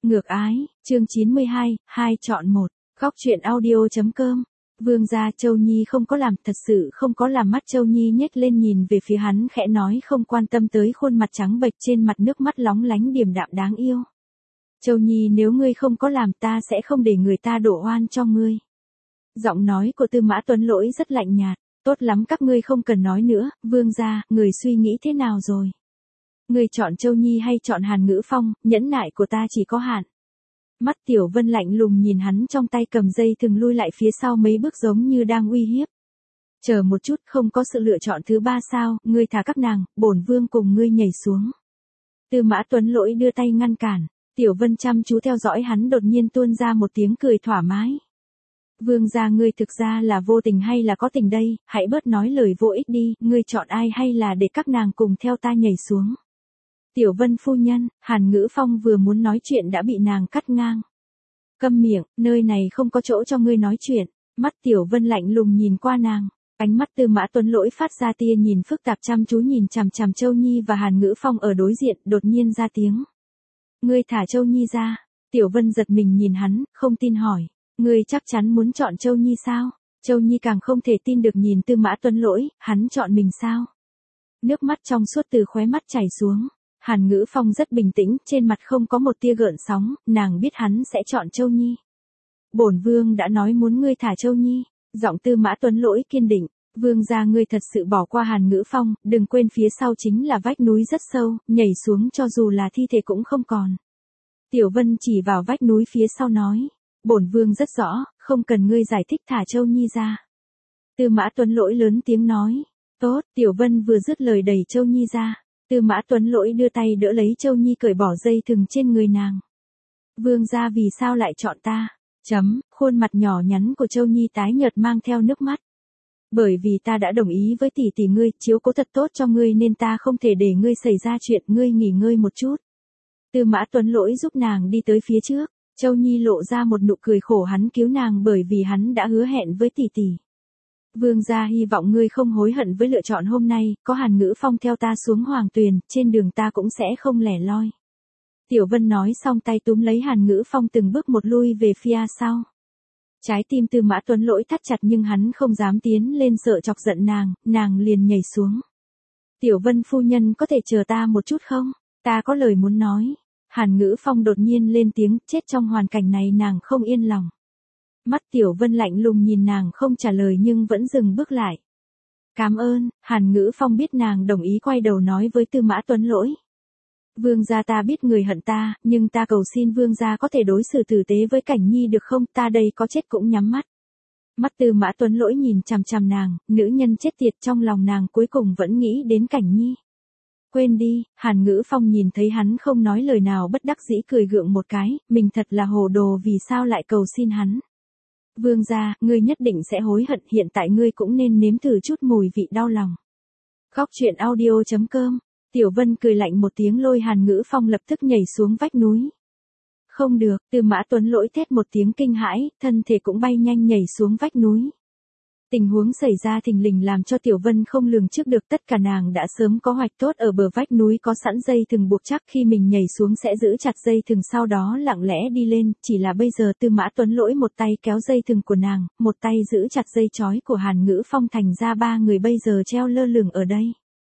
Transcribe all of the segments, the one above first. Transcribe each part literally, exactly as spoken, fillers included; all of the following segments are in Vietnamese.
Ngược ái, chương chín mươi hai, hai chọn một, góc truyện audio.com. Vương gia. Châu Nhi không có làm, thật sự không có làm. Mắt Châu Nhi nhếch lên nhìn về phía hắn khẽ nói, không quan tâm tới khuôn mặt trắng bệch trên mặt nước mắt lóng lánh điềm đạm đáng yêu. Châu Nhi, nếu ngươi không có làm ta sẽ không để người ta đổ oan cho ngươi. Giọng nói của Tư Mã Tuấn Lỗi rất lạnh nhạt. Tốt lắm, các ngươi không cần nói nữa. Vương gia, người suy nghĩ thế nào rồi? Người chọn Châu Nhi hay chọn Hàn Ngữ Phong? Nhẫn nại của ta chỉ có hạn. Mắt Tiểu Vân lạnh lùng nhìn hắn, trong tay cầm dây thừng lui lại phía sau mấy bước giống như đang uy hiếp. Chờ một chút, không có sự lựa chọn thứ ba sao? Ngươi thả các nàng, bổn vương cùng ngươi nhảy xuống. Tư Mã Tuấn Lỗi đưa tay ngăn cản. Tiểu Vân chăm chú theo dõi hắn, đột nhiên tuôn ra một tiếng cười thoải mái. Vương gia, ngươi thực ra là vô tình hay là có tình đây? Hãy bớt nói lời vô ích đi. Ngươi chọn ai, hay là để các nàng cùng theo ta nhảy xuống? Tiểu Vân phu nhân. Hàn Ngữ Phong vừa muốn nói chuyện đã bị nàng cắt ngang. Câm miệng, nơi này không có chỗ cho ngươi nói chuyện. Mắt Tiểu Vân lạnh lùng nhìn qua nàng. Ánh mắt Tư Mã Tuấn Lỗi phát ra tia nhìn phức tạp, chăm chú nhìn chằm chằm Châu Nhi và Hàn Ngữ Phong ở đối diện, đột nhiên ra tiếng. Ngươi thả Châu Nhi ra. Tiểu Vân giật mình nhìn hắn, không tin hỏi. Ngươi chắc chắn muốn chọn Châu Nhi sao? Châu Nhi càng không thể tin được nhìn Tư Mã Tuấn Lỗi, hắn chọn mình sao? Nước mắt trong suốt từ khóe mắt chảy xuống. Hàn Ngữ Phong rất bình tĩnh, trên mặt không có một tia gợn sóng, nàng biết hắn sẽ chọn Châu Nhi. Bổn vương đã nói muốn ngươi thả Châu Nhi. Giọng Tư Mã Tuấn Lỗi kiên định. Vương gia, ngươi thật sự bỏ qua Hàn Ngữ Phong, đừng quên phía sau chính là vách núi rất sâu, nhảy xuống cho dù là thi thể cũng không còn. Tiểu Vân chỉ vào vách núi phía sau nói. Bổn vương rất rõ, không cần ngươi giải thích, thả Châu Nhi ra. Tư Mã Tuấn Lỗi lớn tiếng nói. Tốt. Tiểu Vân vừa dứt lời đẩy Châu Nhi ra. Tư Mã Tuấn Lỗi đưa tay đỡ lấy Châu Nhi, cởi bỏ dây thừng trên người nàng. Vương gia, vì sao lại chọn ta? Chấm. Khuôn mặt nhỏ nhắn của Châu Nhi tái nhợt mang theo nước mắt. Bởi vì ta đã đồng ý với tỷ tỷ ngươi, chiếu cố thật tốt cho ngươi nên ta không thể để ngươi xảy ra chuyện, ngươi nghỉ ngơi một chút. Tư Mã Tuấn Lỗi giúp nàng đi tới phía trước. Châu Nhi lộ ra một nụ cười khổ, hắn cứu nàng bởi vì hắn đã hứa hẹn với tỷ tỷ. Vương gia, hy vọng ngươi không hối hận với lựa chọn hôm nay, có Hàn Ngữ Phong theo ta xuống Hoàng Tuyền, trên đường ta cũng sẽ không lẻ loi. Tiểu Vân nói xong tay túm lấy Hàn Ngữ Phong từng bước một lui về phía sau. Trái tim Tư Mã Tuấn Lỗi thắt chặt nhưng hắn không dám tiến lên sợ chọc giận nàng, nàng liền nhảy xuống. Tiểu Vân phu nhân, có thể chờ ta một chút không? Ta có lời muốn nói. Hàn Ngữ Phong đột nhiên lên tiếng, chết trong hoàn cảnh này nàng không yên lòng. Mắt Tiểu Vân lạnh lùng nhìn nàng không trả lời nhưng vẫn dừng bước lại. Cảm ơn. Hàn Ngữ Phong biết nàng đồng ý, quay đầu nói với Tư Mã Tuấn Lỗi. Vương gia, ta biết người hận ta, nhưng ta cầu xin vương gia có thể đối xử tử tế với Cảnh Nhi được không, ta đây có chết cũng nhắm mắt. Mắt Tư Mã Tuấn Lỗi nhìn chằm chằm nàng, nữ nhân chết tiệt, trong lòng nàng cuối cùng vẫn nghĩ đến Cảnh Nhi. Quên đi. Hàn Ngữ Phong nhìn thấy hắn không nói lời nào bất đắc dĩ cười gượng một cái, mình thật là hồ đồ, vì sao lại cầu xin hắn. Vương gia, ngươi nhất định sẽ hối hận, hiện tại ngươi cũng nên nếm thử chút mùi vị đau lòng. Góc truyện audio.com. Tiểu Vân cười lạnh một tiếng, lôi Hàn Ngữ Phong lập tức nhảy xuống vách núi. Không được. Tư Mã Tuấn Lỗi thét một tiếng kinh hãi, thân thể cũng bay nhanh nhảy xuống vách núi. Tình huống xảy ra thình lình làm cho Tiểu Vân không lường trước được, tất cả nàng đã sớm có hoạch tốt, ở bờ vách núi có sẵn dây thừng buộc chắc, khi mình nhảy xuống sẽ giữ chặt dây thừng, sau đó lặng lẽ đi lên, chỉ là bây giờ Tư Mã Tuấn Lỗi một tay kéo dây thừng của nàng, một tay giữ chặt dây trói của Hàn Ngữ Phong, thành ra ba người bây giờ treo lơ lửng ở đây.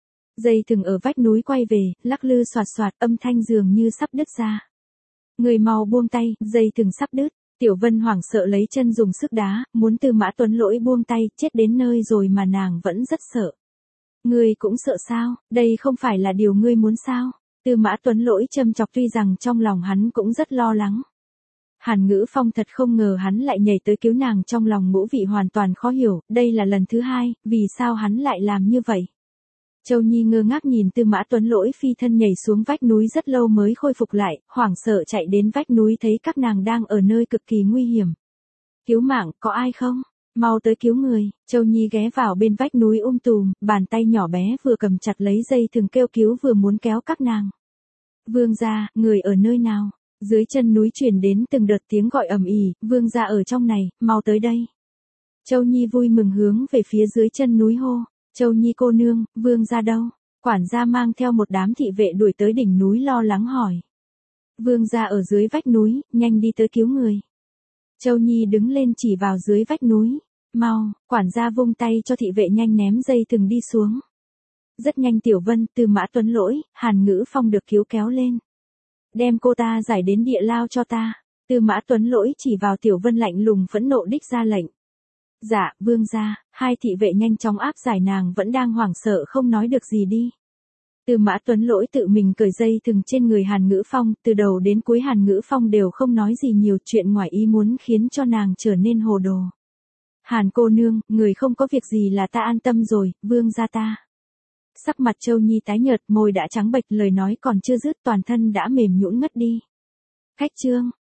Dây thừng ở vách núi quay về, lắc lư xoạt xoạt, âm thanh dường như sắp đứt ra. Người mau buông tay, dây thừng sắp đứt. Tiểu Vân hoảng sợ lấy chân dùng sức đá, muốn Tư Mã Tuấn Lỗi buông tay, chết đến nơi rồi mà nàng vẫn rất sợ. Ngươi cũng sợ sao? Đây không phải là điều ngươi muốn sao? Tư Mã Tuấn Lỗi châm chọc, tuy rằng trong lòng hắn cũng rất lo lắng. Hàn Ngữ Phong thật không ngờ hắn lại nhảy tới cứu nàng, trong lòng ngũ vị hoàn toàn khó hiểu, đây là lần thứ hai, vì sao hắn lại làm như vậy? Châu Nhi ngơ ngác nhìn Tư Mã Tuấn Lỗi phi thân nhảy xuống vách núi, rất lâu mới khôi phục lại, hoảng sợ chạy đến vách núi, thấy các nàng đang ở nơi cực kỳ nguy hiểm. Cứu mạng, có ai không? Mau tới cứu người. Châu Nhi ghé vào bên vách núi um tùm, bàn tay nhỏ bé vừa cầm chặt lấy dây thừng kêu cứu vừa muốn kéo các nàng. Vương gia, người ở nơi nào? Dưới chân núi truyền đến từng đợt tiếng gọi ầm ĩ, vương gia ở trong này, mau tới đây. Châu Nhi vui mừng hướng về phía dưới chân núi hô. Châu Nhi cô nương, vương gia đâu? Quản gia mang theo một đám thị vệ đuổi tới đỉnh núi lo lắng hỏi. Vương gia ở dưới vách núi, nhanh đi tới cứu người. Châu Nhi đứng lên chỉ vào dưới vách núi. Mau, quản gia vung tay cho thị vệ nhanh ném dây thừng đi xuống. Rất nhanh Tiểu Vân, Tư Mã Tuấn Lỗi, Hàn Ngữ Phong được cứu kéo lên. Đem cô ta giải đến địa lao cho ta. Tư Mã Tuấn Lỗi chỉ vào Tiểu Vân lạnh lùng phẫn nộ đích ra lệnh. Dạ, vương gia. Hai thị vệ nhanh chóng áp giải nàng vẫn đang hoảng sợ không nói được gì đi. Tư Mã Tuấn Lỗi tự mình cởi dây thừng trên người Hàn Ngữ Phong, từ đầu đến cuối Hàn Ngữ Phong đều không nói gì nhiều, chuyện ngoài ý muốn khiến cho nàng trở nên hồ đồ. Hàn cô nương, người không có việc gì là ta an tâm rồi, vương gia ta. Sắc mặt Châu Nhi tái nhợt, môi đã trắng bệch, lời nói còn chưa dứt toàn thân đã mềm nhũn ngất đi. Khách trương,